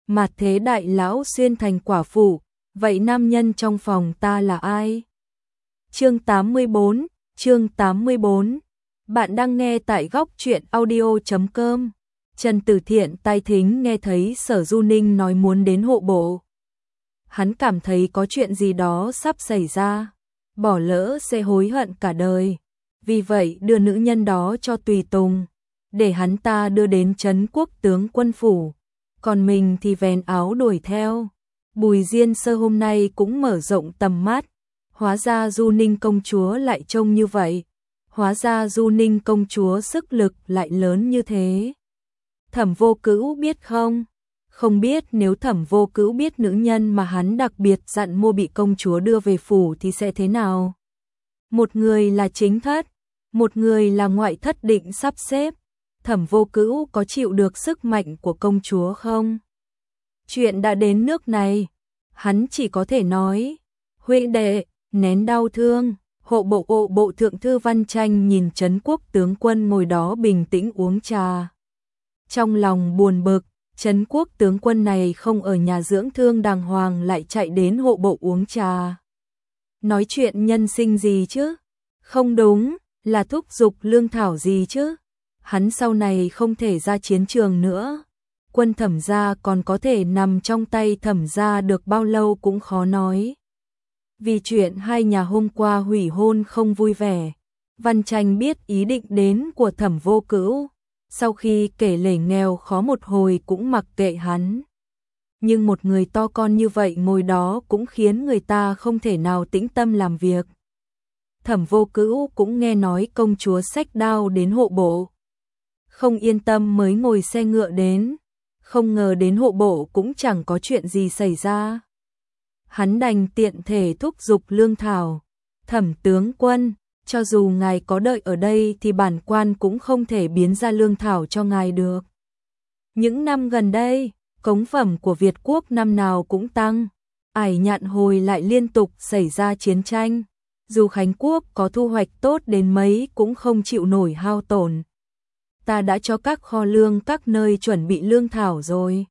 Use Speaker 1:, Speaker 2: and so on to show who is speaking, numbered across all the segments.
Speaker 1: mà thế đại lão xuyên thành quả phụ, vậy nam nhân trong phòng ta là ai? Chương 84, chương 84. Bạn đang nghe tại góc truyện audio.com. Trần Tử Thiện tai thính nghe thấy Sở Du Ninh nói muốn đến hộ bộ. Hắn cảm thấy có chuyện gì đó sắp xảy ra, bỏ lỡ sẽ hối hận cả đời. Vì vậy đưa nữ nhân đó cho tùy tùng, để hắn ta đưa đến trấn quốc tướng quân phủ, còn mình thì vén áo đuổi theo. Bùi Diên Sơ hôm nay cũng mở rộng tầm mắt, hóa ra Du Ninh công chúa lại trông như vậy, hóa ra Du Ninh công chúa sức lực lại lớn như thế. Thẩm Vô Cữu biết không? Không biết, nếu Thẩm Vô Cữu biết nữ nhân mà hắn đặc biệt dặn mua bị công chúa đưa về phủ thì sẽ thế nào? Một người là chính thất, một người là ngoại thất định sắp xếp. Thẩm Vô Cữu có chịu được sức mạnh của công chúa không? Chuyện đã đến nước này, hắn chỉ có thể nói, huynh đệ, nén đau thương. Hộ bộ thượng thư Văn Tranh nhìn trấn quốc tướng quân ngồi đó bình tĩnh uống trà. Trong lòng buồn bực, trấn quốc tướng quân này không ở nhà dưỡng thương đàng hoàng lại chạy đến hộ bộ uống trà. Nói chuyện nhân sinh gì chứ? Không đúng, là thúc giục lương thảo gì chứ? Hắn sau này không thể ra chiến trường nữa. Quân Thẩm gia còn có thể nằm trong tay Thẩm gia được bao lâu cũng khó nói. Vì chuyện hai nhà hôm qua hủy hôn không vui vẻ, Văn Tranh biết ý định đến của Thẩm Vô Cữu, sau khi kể lể nghèo khó một hồi cũng mặc kệ hắn. Nhưng một người to con như vậy ngồi đó cũng khiến người ta không thể nào tĩnh tâm làm việc. Thẩm Vô Cữu cũng nghe nói công chúa xách đao đến hộ bộ. Không yên tâm mới ngồi xe ngựa đến, không ngờ đến hộ bộ cũng chẳng có chuyện gì xảy ra. Hắn đành tiện thể thúc giục lương thảo. Thẩm tướng quân, cho dù ngài có đợi ở đây thì bản quan cũng không thể biến ra lương thảo cho ngài được. Những năm gần đây, cống phẩm của Việt quốc năm nào cũng tăng, ải Nhạn hồi lại liên tục xảy ra chiến tranh. Dù Khánh quốc có thu hoạch tốt đến mấy cũng không chịu nổi hao tổn. Ta đã cho các kho lương các nơi chuẩn bị lương thảo rồi.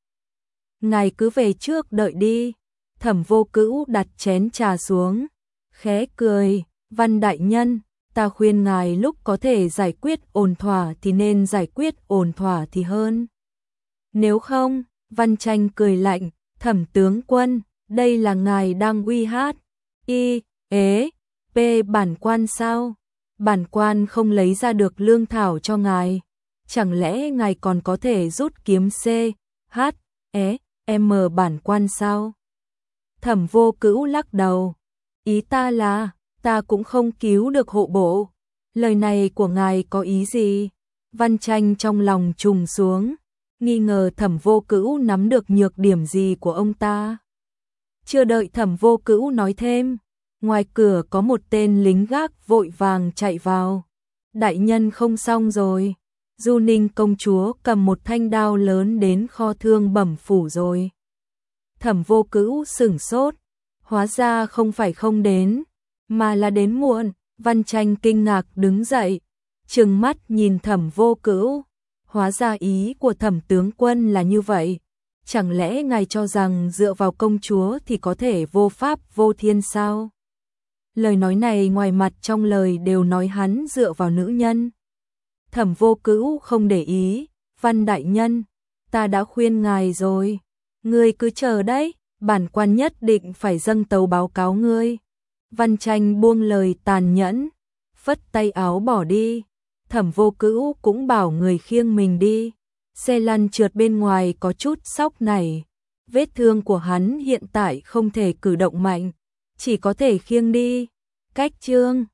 Speaker 1: Ngài cứ về trước đợi đi. Thẩm Vô Cữu đặt chén trà xuống, khẽ cười, Văn đại nhân, ta khuyên ngài lúc có thể giải quyết ổn thỏa thì nên giải quyết ổn thỏa thì hơn. Nếu không, Văn Tranh cười lạnh, Thẩm tướng quân, đây là ngài đang uy hát, bản quan sao? Bản quan không lấy ra được lương thảo cho ngài, chẳng lẽ ngài còn có thể rút kiếm bản quan sao? Thẩm Vô Cữu lắc đầu, ý ta là, ta cũng không cứu được hộ bộ. Lời này của ngài có ý gì? Văn Tranh trong lòng trùng xuống, nghi ngờ Thẩm Vô Cữu nắm được nhược điểm gì của ông ta. Chưa đợi Thẩm Vô Cữu nói thêm, ngoài cửa có một tên lính gác vội vàng chạy vào. Đại nhân không xong rồi, Du Ninh công chúa cầm một thanh đao lớn đến kho thương bẩm phủ rồi. Thẩm Vô Cữu sửng sốt, hóa ra không phải không đến, mà là đến muộn. Văn Tranh kinh ngạc đứng dậy, trừng mắt nhìn Thẩm Vô Cữu, hóa ra ý của Thẩm tướng quân là như vậy. Chẳng lẽ ngài cho rằng dựa vào công chúa thì có thể vô pháp vô thiên sao? Lời nói này ngoài mặt trong lời đều nói hắn dựa vào nữ nhân. Thẩm Vô Cữu không để ý, Văn đại nhân, ta đã khuyên ngài rồi. Ngươi cứ chờ đấy, bản quan nhất định phải dâng tấu báo cáo ngươi. Văn Tranh buông lời tàn nhẫn, phất tay áo bỏ đi. Thẩm Vô Cữu cũng bảo người khiêng mình đi. Xe lăn trượt bên ngoài có chút xóc nảy. Vết thương của hắn hiện tại không thể cử động mạnh, chỉ có thể khiêng đi. Cách chương